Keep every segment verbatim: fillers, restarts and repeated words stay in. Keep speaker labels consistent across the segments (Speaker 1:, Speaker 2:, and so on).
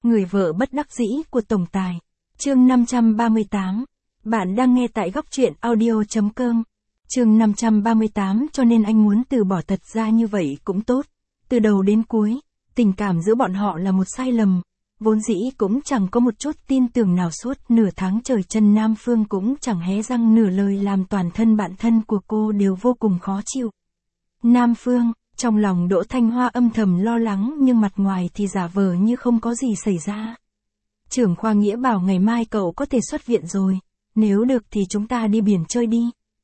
Speaker 1: Người vợ bất đắc dĩ của tổng tài. Chương năm trăm ba mươi tám. Bạn đang nghe tại góc truyện audio chấm com. Chương năm trăm ba mươi tám. Cho nên anh muốn từ bỏ, thật ra như vậy cũng tốt. Từ đầu đến cuối, tình cảm giữa bọn họ là một sai lầm. Vốn dĩ cũng chẳng có một chút tin tưởng nào, suốt nửa tháng trời Trần Nam Phương cũng chẳng hé răng nửa lời, làm toàn thân bạn thân của cô đều vô cùng khó chịu. Nam Phương, trong lòng Đỗ Thanh Hoa âm thầm lo lắng nhưng mặt ngoài thì giả vờ như không có gì xảy ra. Trưởng khoa Nghĩa bảo ngày mai cậu có thể xuất viện rồi, nếu được thì chúng ta đi biển chơi đi.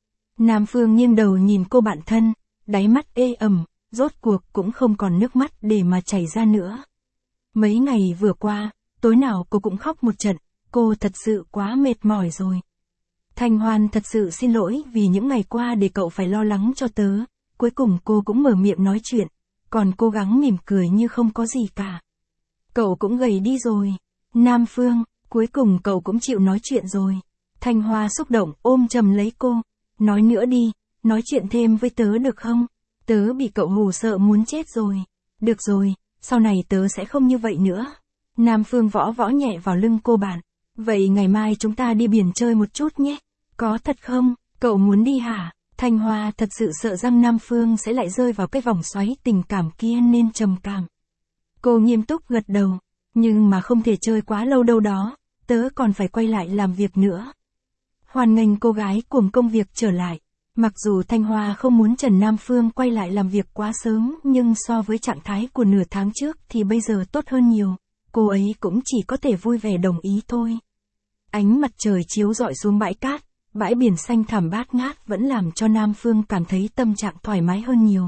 Speaker 1: Nam Phương nghiêng đầu nhìn cô bạn thân, đáy mắt ê ẩm, rốt cuộc cũng không còn nước mắt để mà chảy ra nữa. Mấy ngày vừa qua, tối nào cô cũng khóc một trận, cô thật sự quá mệt mỏi rồi. Thanh Hoan thật sự xin lỗi vì những ngày qua để cậu phải lo lắng cho tớ. Cuối cùng cô cũng mở miệng nói chuyện, còn cố gắng mỉm cười như không có gì cả. Cậu cũng gầy đi rồi. Nam Phương, cuối cùng cậu cũng chịu nói chuyện rồi. Thanh Hoa xúc động ôm chầm lấy cô. Nói nữa đi, nói chuyện thêm với tớ được không? Tớ bị cậu hù sợ muốn chết rồi. Được rồi, sau này tớ sẽ không như vậy nữa. Nam Phương võ võ nhẹ vào lưng cô bạn. Vậy ngày mai chúng ta đi biển chơi một chút nhé. Có thật không? Cậu muốn đi hả? Thanh Hoa thật sự sợ rằng Nam Phương sẽ lại rơi vào cái vòng xoáy tình cảm kia nên trầm cảm. Cô nghiêm túc gật đầu. Nhưng mà không thể chơi quá lâu đâu đó, tớ còn phải quay lại làm việc nữa. Hoan nghênh cô gái cuồng công việc trở lại. Mặc dù Thanh Hoa không muốn Trần Nam Phương quay lại làm việc quá sớm, nhưng so với trạng thái của nửa tháng trước thì bây giờ tốt hơn nhiều. Cô ấy cũng chỉ có thể vui vẻ đồng ý thôi. Ánh mặt trời chiếu rọi xuống bãi cát. Bãi biển xanh thẳm bát ngát vẫn làm cho Nam Phương cảm thấy tâm trạng thoải mái hơn nhiều.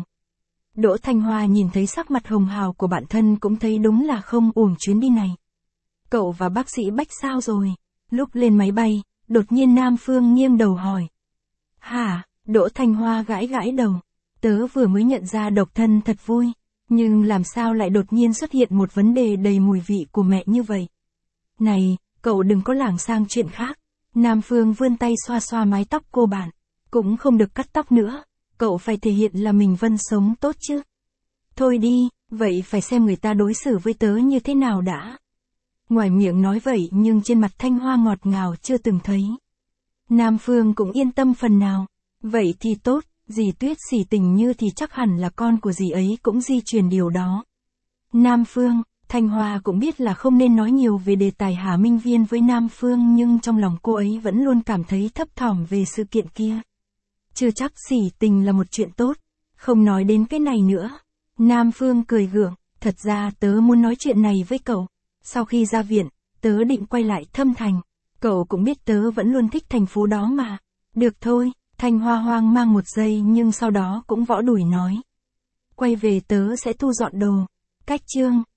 Speaker 1: Đỗ Thanh Hoa nhìn thấy sắc mặt hồng hào của bạn thân cũng thấy đúng là không uổng chuyến đi này. Cậu và bác sĩ Bách sao rồi? Lúc lên máy bay, đột nhiên Nam Phương nghiêng đầu hỏi. Hả? Đỗ Thanh Hoa gãi gãi đầu. Tớ vừa mới nhận ra độc thân thật vui, nhưng làm sao lại đột nhiên xuất hiện một vấn đề đầy mùi vị của mẹ như vậy? Này, cậu đừng có lảng sang chuyện khác. Nam Phương vươn tay xoa xoa mái tóc cô bạn. Cũng không được cắt tóc nữa. Cậu phải thể hiện là mình Vân sống tốt chứ. Thôi đi, vậy phải xem người ta đối xử với tớ như thế nào đã. Ngoài miệng nói vậy nhưng trên mặt Thanh Hoa ngọt ngào chưa từng thấy. Nam Phương cũng yên tâm phần nào. Vậy thì tốt, dì Tuyết xỉ tình như thì chắc hẳn là con của dì ấy cũng di truyền điều đó. Nam Phương, Thanh Hoa cũng biết là không nên nói nhiều về đề tài Hà Minh Viên với Nam Phương, nhưng trong lòng cô ấy vẫn luôn cảm thấy thấp thỏm về sự kiện kia. Chưa chắc xỉ tình là một chuyện tốt, không nói đến cái này nữa. Nam Phương cười gượng, thật ra tớ muốn nói chuyện này với cậu. Sau khi ra viện, tớ định quay lại Thâm Thành. Cậu cũng biết tớ vẫn luôn thích thành phố đó mà. Được thôi, Thanh Hoa hoang mang một giây nhưng sau đó cũng võ đùi nói. Quay về tớ sẽ thu dọn đồ. Cách chương.